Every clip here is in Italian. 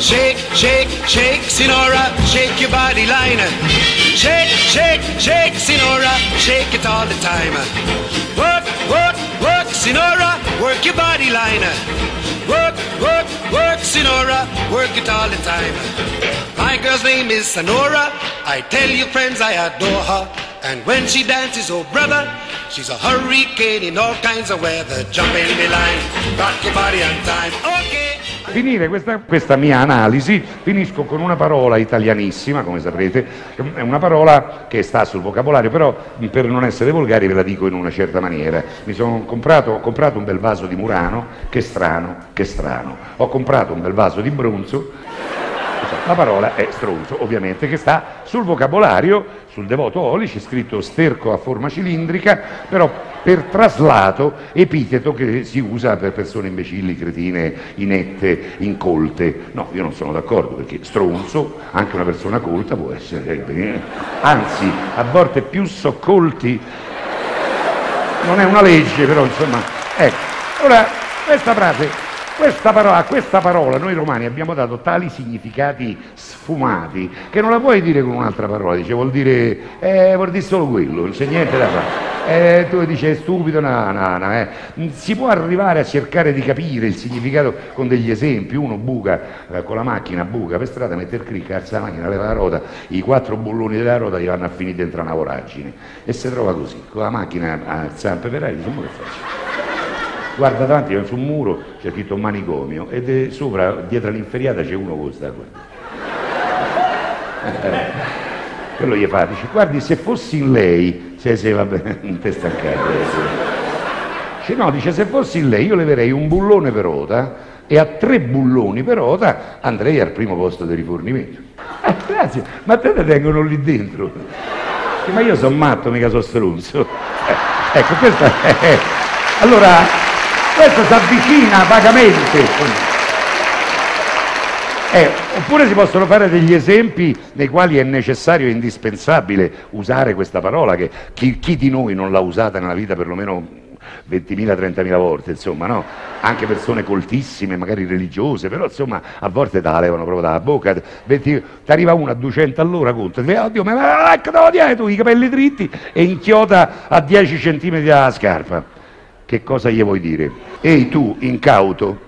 Shake, shake, shake, Sinora, shake your body line. Shake, shake, shake, Sinora, shake it all the time. Work, work, work, Sinora, work your body line. Work, work, work, Sinora, work it all the time. My girl's name is Sonora. I tell you friends, I adore her. And when she dances, oh brother, she's a hurricane in all kinds of weather. Jump in the line, rock your body on time. Okay. Finire questa mia analisi, finisco con una parola italianissima, come saprete, è una parola che sta sul vocabolario, però per non essere volgari ve la dico in una certa maniera. Ho comprato un bel vaso di Murano, che strano, che strano. Ho comprato un bel vaso di Brunzo, la parola è stronzo, ovviamente, che sta sul vocabolario, sul Devoto Oli, c'è scritto sterco a forma cilindrica, però per traslato epiteto che si usa per persone imbecilli, cretine, inette, incolte. No, io non sono d'accordo, perché stronzo, anche una persona colta può essere, anzi, a volte più soccolti, non è una legge, però insomma, ecco. Ora, a questa parola noi romani abbiamo dato tali significati sfumati che non la puoi dire con un'altra parola, dice vuol dire solo quello, non c'è niente da fare. Tu dici è stupido, no. Si può arrivare a cercare di capire il significato con degli esempi. Uno buca con la macchina, buca per strada, mette il clic, alza la macchina, leva la ruota, i 4 bulloni della ruota gli vanno a finire dentro una voragine e si trova così, con la macchina a zampe per aria, dice ma che faccio? Guarda davanti su un muro c'è scritto manicomio e sopra, dietro all'inferiata, c'è uno con sta guarda. Quello gli fa, dice, guardi, se fossi in lei, se va bene, non te stancare. Dice, no, dice, se fossi in lei io leverei un bullone per ota e a 3 bulloni per ota andrei al primo posto di rifornimento. Grazie, ma te tengono lì dentro. Ma io sono matto, mica sono stronzo. Ecco, questa è... Allora... Questo si avvicina vagamente. Oppure si possono fare degli esempi nei quali è necessario e indispensabile usare questa parola, che chi di noi non l'ha usata nella vita perlomeno 20.000, 30.000 volte, insomma, no? Anche persone coltissime, magari religiose, però insomma a volte te la levano proprio dalla bocca. Ti arriva uno a 200 all'ora, conta, ti dice, oddio, ma ecco, tu i capelli dritti e inchiota a 10 centimetri dalla scarpa. Che cosa gli vuoi dire? Ehi tu, incauto,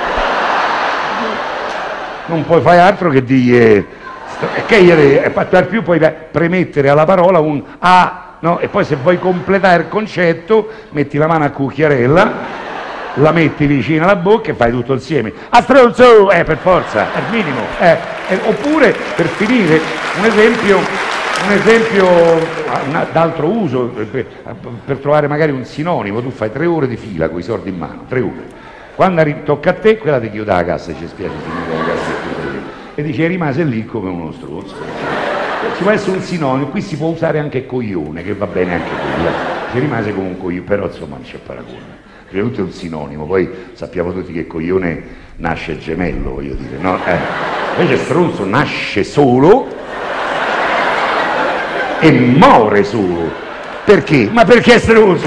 non puoi fare altro che dire, che per più puoi premettere alla parola un A, no? E poi se vuoi completare il concetto, metti la mano a cucchiarella, la metti vicino alla bocca e fai tutto insieme. A stronzo! Per forza, è il minimo. Oppure, per finire, un esempio d'altro uso, per trovare magari un sinonimo. Tu fai 3 ore di fila con i soldi in mano, 3 ore. Quando tocca a te, quella ti chiude la cassa, ci spiace signore, la cassa e dice rimase lì come uno stronzo. Ci può essere un sinonimo, qui si può usare anche coglione, che va bene anche quella. Ci rimase come un coglione, però insomma non c'è paragone. Prima di tutto è un sinonimo, poi sappiamo tutti che coglione nasce gemello, voglio dire, no? Invece stronzo nasce solo e muore solo. Perché? Ma perché è stronzo?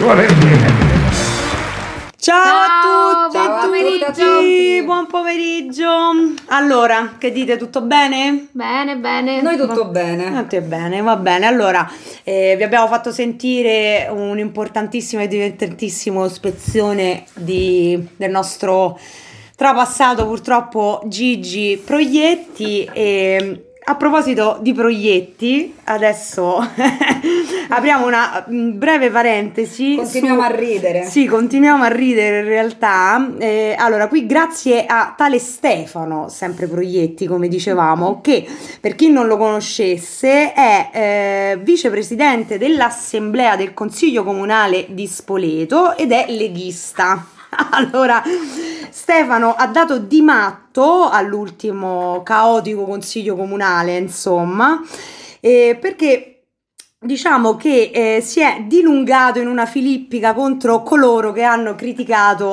Ciao a tutti, buon pomeriggio. buon pomeriggio. Allora, che dite, tutto bene? Bene. Noi tutto bene. Tutto bene, va bene. Allora, vi abbiamo fatto sentire un'importantissima e divertentissima spezzone del nostro trapassato, purtroppo, Gigi Proietti. E a proposito di proietti, adesso apriamo una breve parentesi. Continuiamo a ridere. Sì, continuiamo a ridere in realtà. Allora, qui grazie a tale Stefano, sempre Proietti, come dicevamo, che per chi non lo conoscesse è vicepresidente dell'Assemblea del Consiglio Comunale di Spoleto ed è leghista. Allora, Stefano ha dato di matto all'ultimo caotico consiglio comunale, insomma, perché diciamo che si è dilungato in una filippica contro coloro che hanno criticato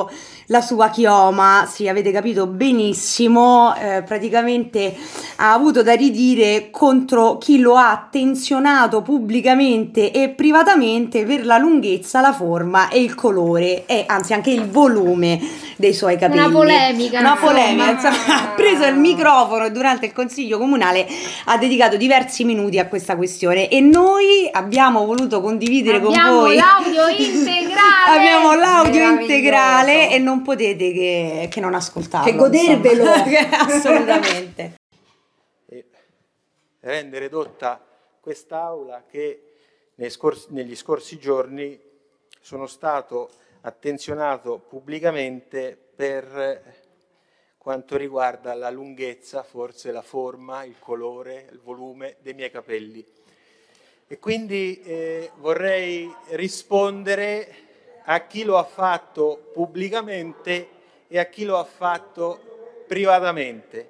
la sua chioma, sì, avete capito benissimo, praticamente ha avuto da ridire contro chi lo ha attenzionato pubblicamente e privatamente per la lunghezza, la forma e il colore e anzi anche il volume dei suoi capelli. Una polemica, insomma, ha preso il microfono e durante il consiglio comunale ha dedicato diversi minuti a questa questione e noi abbiamo voluto condividere con voi l'audio integrale. Abbiamo l'audio integrale e non potete che non ascoltarlo, che godervelo. Assolutamente. E rendere edotta quest'aula che negli scorsi giorni sono stato attenzionato pubblicamente per quanto riguarda la lunghezza, forse la forma, il colore, il volume dei miei capelli. E quindi vorrei rispondere a chi lo ha fatto pubblicamente e a chi lo ha fatto privatamente.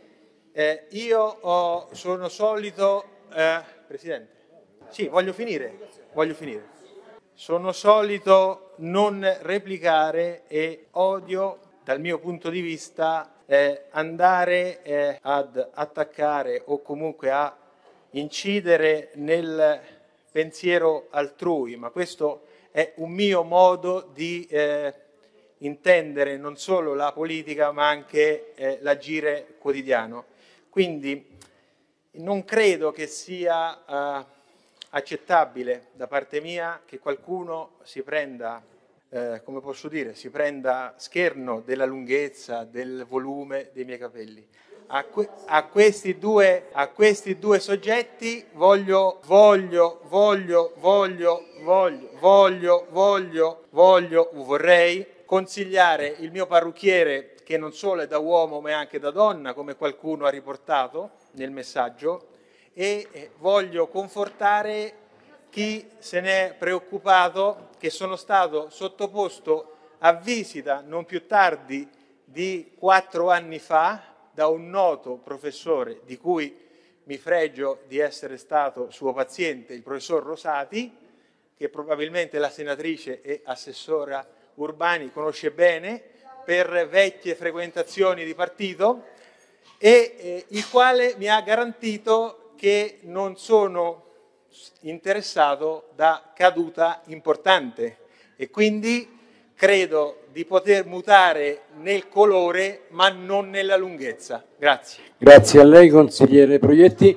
Io sono solito... Presidente? Sì, voglio finire. Sono solito non replicare e odio, dal mio punto di vista, andare ad attaccare o comunque a incidere nel pensiero altrui, ma questo è un mio modo di intendere non solo la politica ma anche l'agire quotidiano. Quindi non credo che sia accettabile da parte mia che qualcuno si prenda, come posso dire, si prenda scherno della lunghezza, del volume dei miei capelli. A questi due soggetti vorrei consigliare il mio parrucchiere, che non solo è da uomo ma è anche da donna, come qualcuno ha riportato nel messaggio, e voglio confortare chi se n'è preoccupato, che sono stato sottoposto a visita non più tardi di 4 anni fa da un noto professore di cui mi fregio di essere stato suo paziente, il professor Rosati, che probabilmente la senatrice e assessora Urbani conosce bene per vecchie frequentazioni di partito, e il quale mi ha garantito che non sono interessato da caduta importante e quindi credo di poter mutare nel colore ma non nella lunghezza. Grazie. Grazie a lei, consigliere Proietti.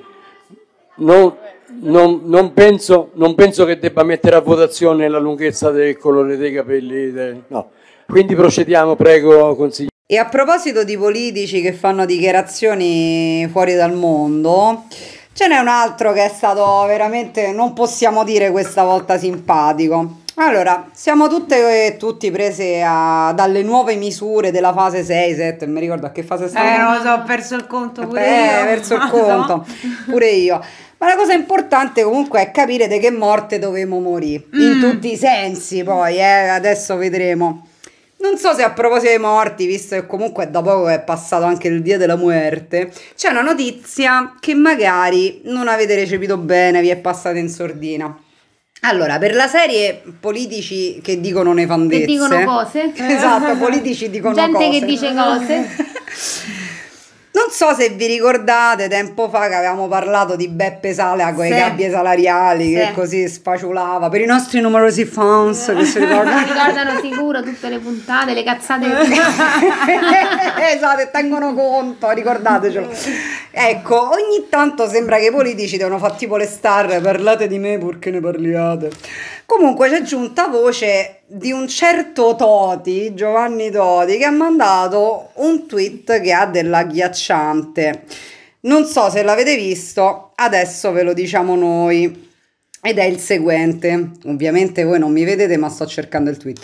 Non penso che debba mettere a votazione la lunghezza del colore dei capelli. No. Quindi procediamo, prego, consigliere. E a proposito di politici che fanno dichiarazioni fuori dal mondo, ce n'è un altro che è stato veramente, non possiamo dire questa volta, simpatico. Allora, siamo tutte e tutti prese dalle nuove misure della fase 6-7, mi ricordo a che fase stavamo? Non lo so, ho perso il conto pure io. Perso il conto, pure io. Ma la cosa importante comunque è capire di che morte dovevamo morire, in tutti i sensi poi, adesso vedremo. Non so se a proposito dei morti, visto che comunque da poco è passato anche il Dia della Muerte, c'è una notizia che magari non avete recepito bene, vi è passata in sordina. Allora, per la serie politici che dicono nefandezze... Che dicono cose. Esatto, politici dicono gente cose. Gente che dice cose. Non so se vi ricordate, tempo fa che avevamo parlato di Beppe Sala con le gabbie salariali, che così sfaciolava, per i nostri numerosi fans che si ricordano. Ricordano sicuro tutte le puntate, le cazzate. Esatto, tengono conto, ricordatecelo. Ecco, ogni tanto sembra che i politici devono fare tipo le star, parlate di me perché ne parliate. Comunque c'è giunta voce di un certo Toti, Giovanni Toti, che ha mandato un tweet che ha dell'agghiacciante. Non so se l'avete visto, adesso ve lo diciamo noi. Ed è il seguente. Ovviamente voi non mi vedete, ma sto cercando il tweet.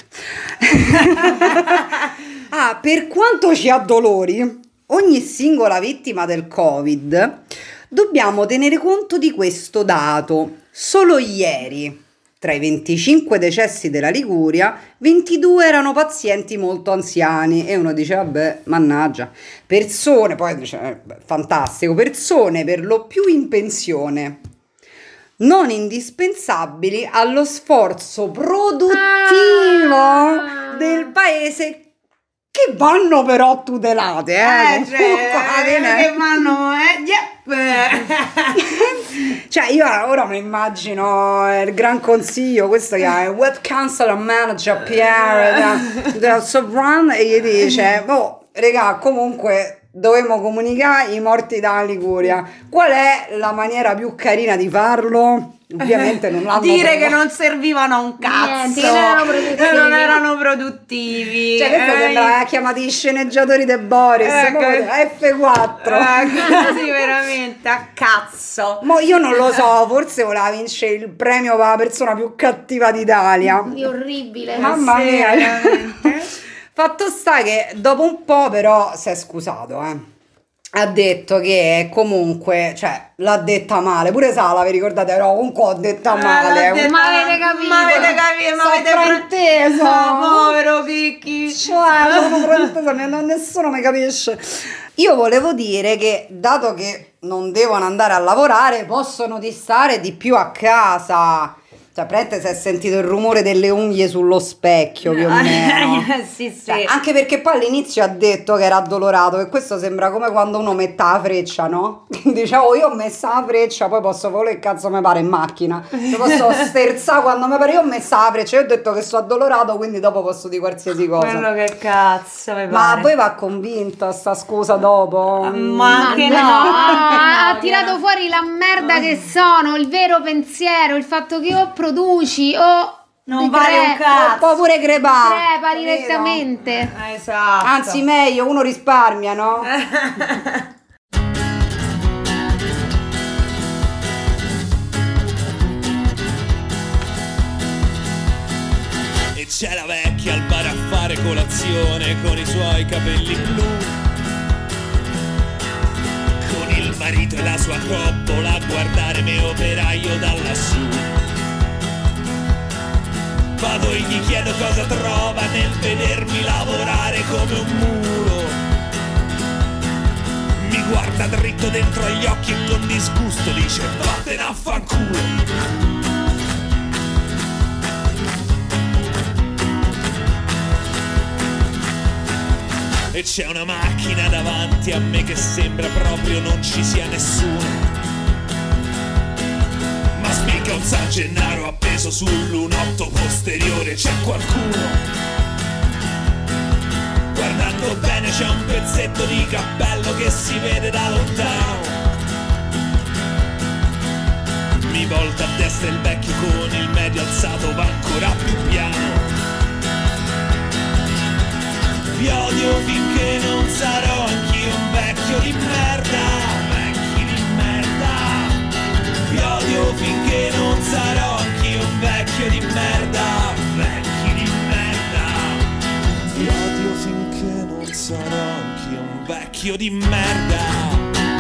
Per quanto ci addolori ogni singola vittima del Covid, dobbiamo tenere conto di questo dato. Solo ieri, tra i 25 decessi della Liguria, 22 erano pazienti molto anziani. E uno dice, vabbè, mannaggia. Persone, poi dice, fantastico, persone per lo più in pensione, non indispensabili allo sforzo produttivo del paese che vanno però tutelate, cioè, che vanno, Cioè io ora mi immagino il Gran Consiglio, questo che è Web Council Manager Pierre del Sovran, e gli dice regà, comunque dovevamo comunicare i morti dalla Liguria, qual è la maniera più carina di farlo? Ovviamente non l'hanno dire provato. che non servivano a un cazzo. Niente, non erano produttivi. Cioè questo sembra chiamati i sceneggiatori De Boris, F4. Sì, veramente a cazzo. Mo io non lo so, forse voleva vincere il premio per la persona più cattiva d'Italia. È orribile. Mamma Sì, mia. veramente. Fatto sta che dopo un po' però si è scusato, ha detto che comunque, cioè, l'ha detta male, pure Sala, vi ricordate? Però comunque ho detta male. Ma avete capito? Ma avete capito? Ma avete frainteso. povero Picchi. Cioè, sono fraintesa, nessuno mi capisce. Io volevo dire che, dato che non devono andare a lavorare, possono stare di più a casa. Cioè, praticamente si è sentito il rumore delle unghie sullo specchio, più o meno. Sì, sì. Cioè, anche perché poi all'inizio ha detto che era addolorato, e questo sembra come quando uno mette la freccia, no? Dicevo, io ho messo la freccia, poi posso fare che cazzo mi pare in macchina, posso sterzare quando mi pare, io ho messo la freccia, io ho detto che sono addolorato, quindi dopo posso dire qualsiasi cosa. Quello che cazzo mi Ma pare. poi va convinta sta scusa dopo? Ma anche no, ha tirato fuori la merda che sono, il vero pensiero, il fatto che o produci o non vale un Un cazzo. po' pure crepà. crepa capito? direttamente. Esatto. Anzi meglio, uno risparmia, no? E c'è la vecchia al bar a fare colazione con i suoi capelli blu, con il marito e la sua coppola a guardare me operaio da lassù. Vado e gli chiedo cosa trova nel vedermi lavorare come un mulo. Mi guarda dritto dentro agli occhi e con disgusto dice vattene a fanculo. E c'è una macchina davanti a me che sembra proprio non ci sia nessuno. Ma spicca un San Gennaro appeso sul lunotto posteriore, c'è qualcuno. Guardando bene c'è un pezzetto di cappello che si vede da lontano. Mi volta a destra il vecchio con il medio alzato, va ancora più piano. Vi odio finché non sarò anch'io un vecchio di merda, vecchi di merda. Vi odio finché non sarò anch'io un vecchio di merda, vecchi di merda. Vi odio finché non sarò anch'io un vecchio di merda.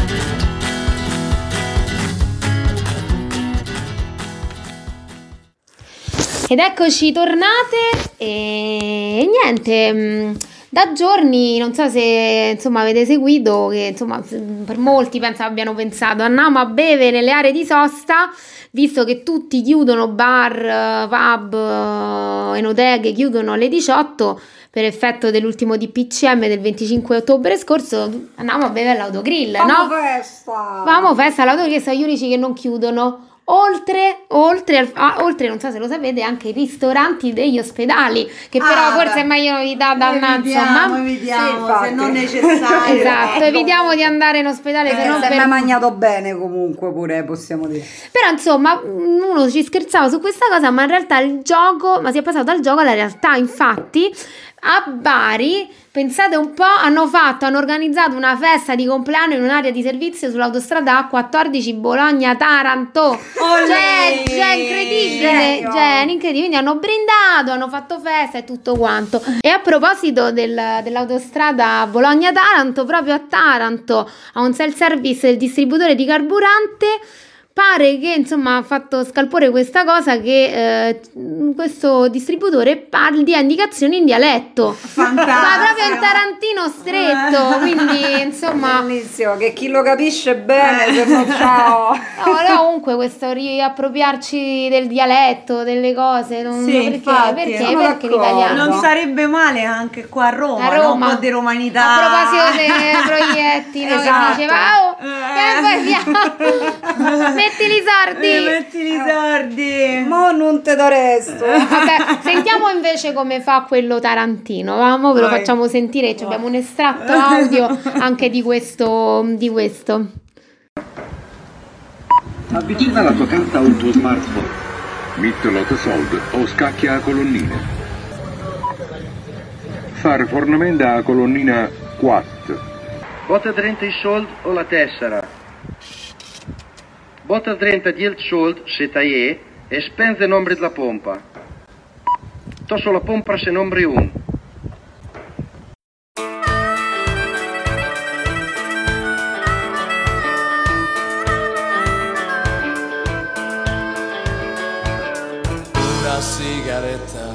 Ed eccoci tornate e niente, da giorni, non so se insomma avete seguito, che insomma per molti penso abbiano pensato andiamo a bere nelle aree di sosta, visto che tutti chiudono, bar, pub, enoteche chiudono alle 18 per effetto dell'ultimo DPCM del 25 ottobre scorso, andiamo a bere all'autogrill, no? Festa! Vamo festa all'autogrill, sono gli unici che non chiudono. Oltre, non so se lo sapete, anche i ristoranti degli ospedali, che però forse è meglio evitare insomma. Evitiamo, Sì, se non necessario. Esatto, evitiamo di andare in ospedale, se no Se mi per... ha mangiato bene comunque pure, possiamo dire. Però insomma uno ci scherzava su questa cosa, ma in realtà il gioco, ma si è passato dal gioco alla realtà. Infatti a Bari, pensate un po', hanno organizzato una festa di compleanno in un'area di servizio sull'autostrada A14 Bologna-Taranto. Cioè, incredibile, incredibile. Quindi hanno brindato, hanno fatto festa e tutto quanto. E a proposito dell'autostrada Bologna-Taranto, proprio a Taranto, a un self-service del distributore di carburante, pare che insomma ha fatto scalpore questa cosa che questo distributore dia indicazioni in dialetto. Fantastico. Ma proprio in tarantino stretto, quindi insomma Bellissimo, che chi lo capisce bene, se no ciao. no, comunque questo riappropriarci del dialetto, delle cose, non, Sì, perché, infatti, perché, sono perché d'accordo. l'italiano? Non sarebbe male anche qua a Roma, A no? Roma. Un po' di romanità. A proposito dei proietti, no, Esatto. che diceva, oh, mettili sardi. Mettili i sordi. Mo non te do resto. Vabbè, sentiamo invece come fa quello tarantino, vamo, ve lo Vai. facciamo sentire, abbiamo un estratto audio anche di questo. Avvicina la tua carta al tuo smartphone. Metti l'autosoldo o scacchia la colonnina. Fare fornamento a colonnina 4. Bota 30 i soldi o la tessera. Bota 30 di il soldi se taie e spenze il nombre della pompa. Tosso la pompa se nombre 1. Una sigaretta,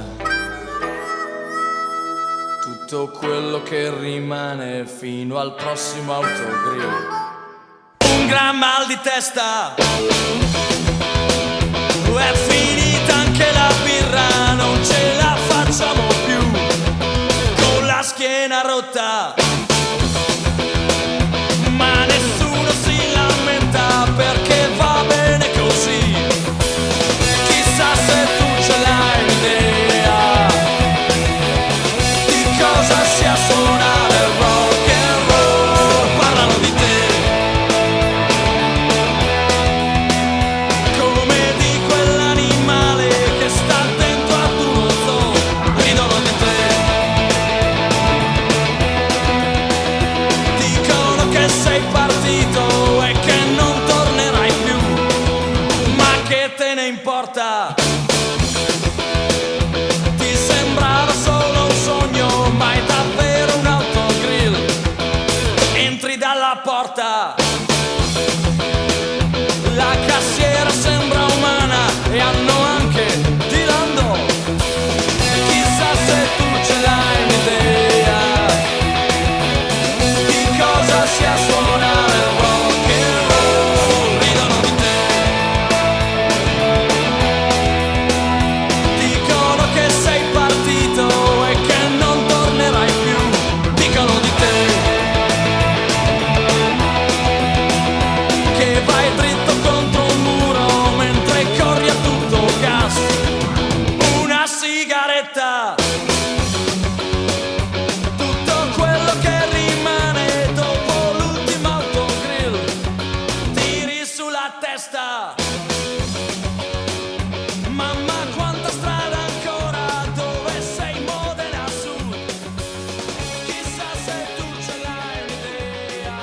tutto quello che rimane fino al prossimo autogrill. Un gran mal di testa, è finita anche la birra, non ce la facciamo più, con la schiena rotta, ma nessuno si lamenta perché va bene così. Chissà se tu ce l'hai un'idea di cosa sia suonare rock and roll. Parlano di te come di quell'animale che sta dentro ad uno zoo. Ridono di te, dicono che sei partito e che non tornerai più, ma che te ne importa? Ti sembrava solo un sogno, ma è davvero un autogrill. Entri dalla porta, la cassiera sembra umana e hanno anche tirando. Chissà se tu ce l'hai un'idea di cosa sia suonare rock and roll. Ridono di te, dicono che sei partito e che non tornerai più. Dicono di te che vai dritto contro un muro mentre corri a tutto gas. Una sigaretta, tutto quello che rimane dopo l'ultimo autogrill. Tiri sulla testa, mamma quanta strada ancora, dove sei Modena Sud. Chissà se tu ce l'hai un'idea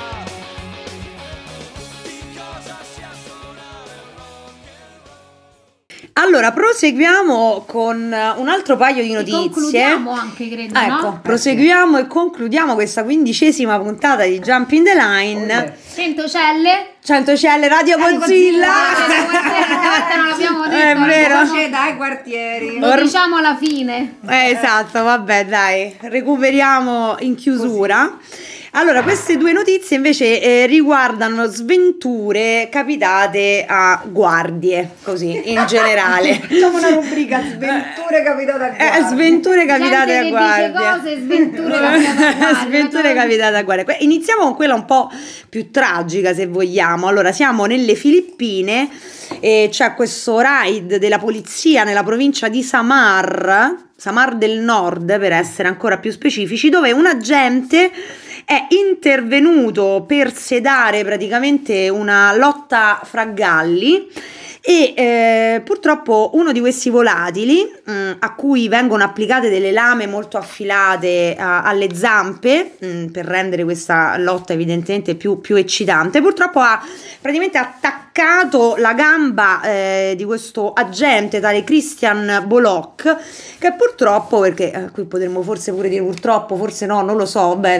di cosa sia suonare rock and roll. Allora, proseguiamo con un altro paio di E notizie. concludiamo anche, credo, Ecco, no? proseguiamo e concludiamo questa 15ª puntata di Jumping the Line. 100 celle. 100 celle Radio Godzilla. Stavolta non l'abbiamo detto. È vero. Voce dai quartieri. Lo diciamo alla fine. Esatto, vabbè, dai, recuperiamo in chiusura. Allora, queste due notizie invece riguardano sventure capitate a guardie, così, in generale. Facciamo una rubrica sventure capitate a guardia. Sventure capitate a Gente che guardia. dice cose, sventure capitate a guardia. Sventure capitate a guardia. Iniziamo con quella un po' più tragica, se vogliamo. Allora, siamo nelle Filippine e c'è questo raid della polizia nella provincia di Samar del Nord, per essere ancora più specifici, dove un agente è intervenuto per sedare praticamente una lotta fra galli e purtroppo uno di questi volatili a cui vengono applicate delle lame molto affilate alle zampe per rendere questa lotta evidentemente più eccitante, purtroppo ha praticamente attaccato la gamba di questo agente tale Christian Bolok, che purtroppo, perché qui potremmo forse pure dire purtroppo, forse no, non lo so bene come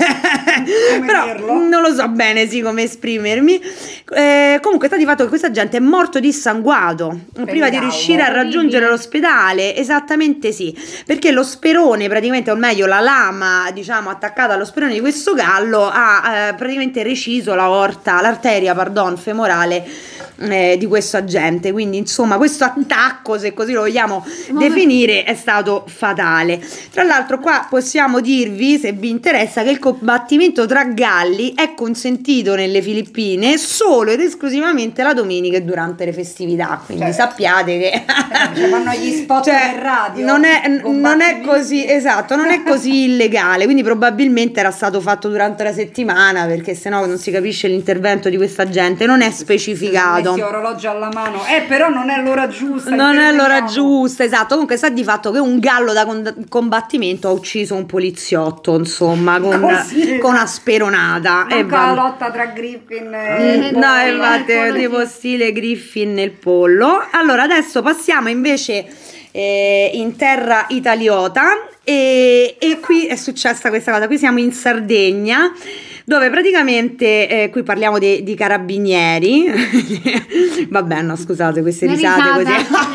però non lo so bene come esprimermi. Comunque sta di fatto che questa gente è morto dissanguato prima di riuscire a raggiungere l'ospedale. Esattamente sì, perché lo sperone praticamente, o meglio la lama diciamo attaccata allo sperone di questo gallo ha praticamente reciso l'arteria femorale di questo agente. Quindi insomma questo attacco, se così lo vogliamo definire, è stato fatale. Tra l'altro qua possiamo dirvi, se vi interessa, che il combattimento tra galli è consentito nelle Filippine solo ed esclusivamente la domenica e durante le festività, quindi sappiate che fanno gli spot per radio, non è così, esatto, non è così illegale, quindi probabilmente era stato fatto durante la settimana, perché sennò non si capisce l'intervento di questa gente, non è specificato. Messi orologio alla mano, però non è l'ora giusta. Non è l'ora giusta, esatto. Comunque sta di fatto che un gallo da combattimento ha ucciso un poliziotto, insomma, con una speronata. La lotta tra Griffin e no, infatti, tipo stile Griffin e il pollo. Allora, adesso passiamo invece in terra italiota e qui è successa questa cosa. Qui siamo in Sardegna, dove praticamente qui parliamo di carabinieri. Vabbè, no, scusate, queste risate così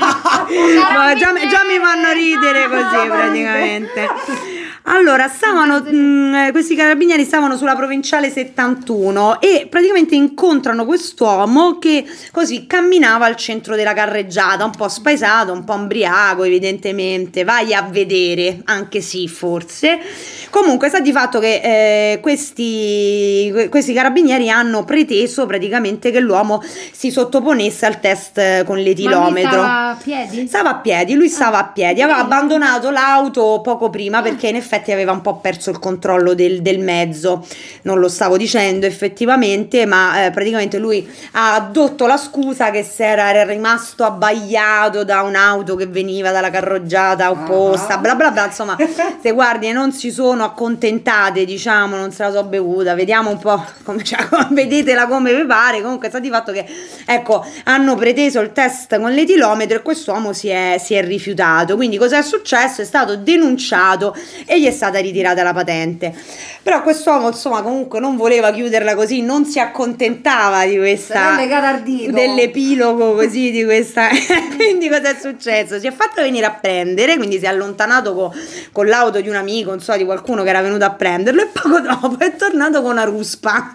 no, già mi fanno ridere così praticamente. Allora, questi carabinieri stavano sulla provinciale 71 e praticamente incontrano quest'uomo che così camminava al centro della carreggiata, un po' spaesato, un po' ubriaco evidentemente, vai a vedere, anche sì forse. Comunque sta di fatto che questi carabinieri hanno preteso praticamente che l'uomo si sottoponesse al test con l'etilometro. Ma lui stava a piedi? Lui stava a piedi, aveva abbandonato l'auto poco prima perché in effetti aveva un po' perso il controllo del mezzo. Non lo stavo dicendo effettivamente, ma praticamente lui ha addotto la scusa che era rimasto abbagliato da un'auto che veniva dalla carreggiata opposta, bla bla bla, insomma se guardi non si sono accontentate, diciamo, non se la so bevuta, vediamo un po' come, vedetela come vi pare. Comunque sta di fatto che ecco, hanno preteso il test con l'etilometro e quest'uomo si è rifiutato. Quindi cos'è successo? È stato denunciato e gli è stata ritirata la patente. Però quest'uomo insomma comunque non voleva chiuderla così, non si accontentava di questa dell'epilogo così di questa quindi cos'è successo? Si è fatto venire a prendere, quindi si è allontanato con l'auto di un amico, non so, di qualcuno che era venuto a prenderlo, e poco dopo è tornato con una ruspa.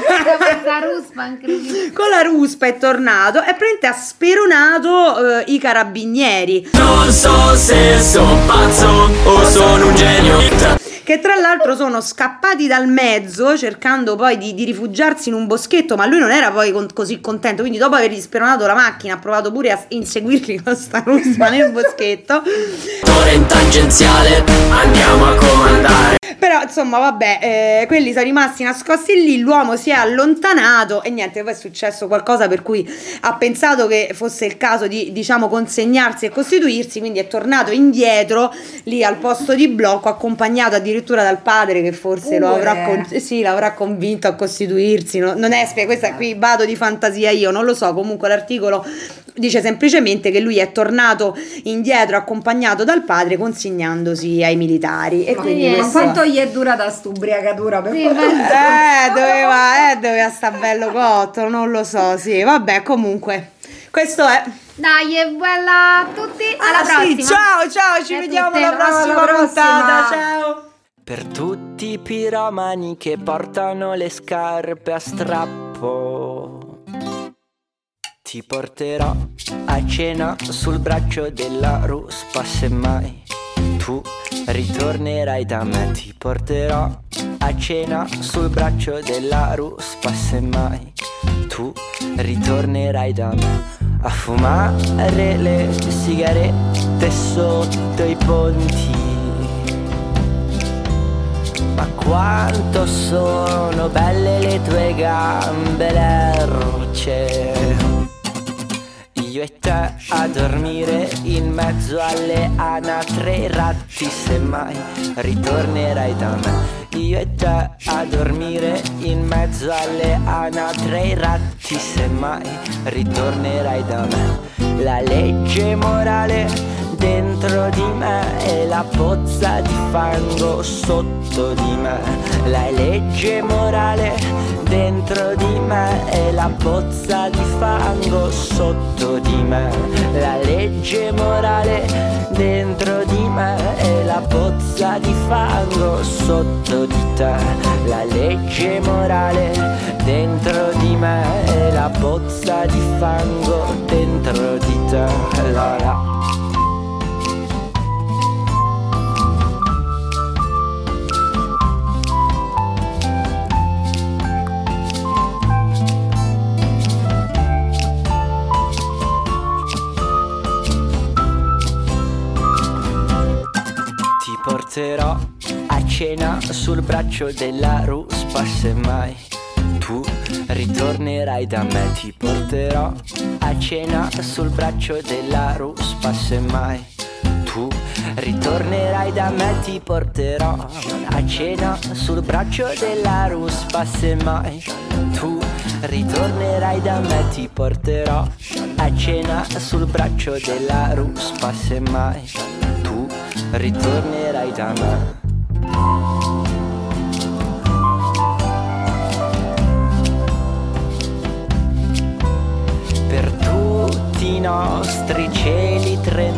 Con la ruspa è tornato e praticamente ha speronato i carabinieri. Non so se sono pazzo o sono un genio, che tra l'altro sono scappati dal mezzo cercando poi di rifugiarsi in un boschetto, ma lui non era poi così contento, quindi dopo avergli speronato la macchina ha provato pure a inseguirli con sta ruspa nel boschetto. In tangenziale andiamo a comandare. Però insomma vabbè, quelli sono rimasti nascosti lì, l'uomo si è allontanato e niente, poi è successo qualcosa per cui ha pensato che fosse il caso di, diciamo, consegnarsi e costituirsi, quindi è tornato indietro lì al posto di blocco, accompagnato addirittura dal padre che forse l'avrà convinto a costituirsi. Non è questa qui vado di fantasia io, non lo so. Comunque l'articolo dice semplicemente che lui è tornato indietro accompagnato dal padre consegnandosi ai militari. E quindi quanto gli è durata sta ubriacatura? Doveva sta bello cotto, non lo so, sì, vabbè, comunque questo è. Dai, e bella a tutti, alla prossima. Sì, ciao, ci vediamo alla prossima puntata, ciao. Per tutti i piromani che portano le scarpe a strappo, ti porterò a cena sul braccio della ruspa, semmai tu ritornerai da me. Ti porterò a cena sul braccio della ruspa, semmai tu ritornerai da me. A fumare le sigarette sotto i ponti. Ma quanto sono belle le tue gambe lerce. Io e te a dormire in mezzo alle anatre, i ratti, semmai ritornerai da me. Io e te a dormire in mezzo alle anatre, i ratti, semmai ritornerai da me. La legge morale dentro di me e la pozza di fango sotto di me. La legge morale dentro di me e la pozza di fango sotto di me. La legge morale dentro di me e la pozza di fango sotto di te. La legge morale dentro di me e la pozza di fango dentro di te. La la. Ti porterò a cena sul braccio della ruspa, semmai tu ritornerai da me. Ti porterò a cena sul braccio della ruspa, semmai tu ritornerai da me. Ti porterò a cena sul braccio della ruspa, semmai tu ritornerai da me. Ti porterò a cena sul braccio della ruspa, semmai tu ritornerai da me. Per tutti i nostri cieli trementi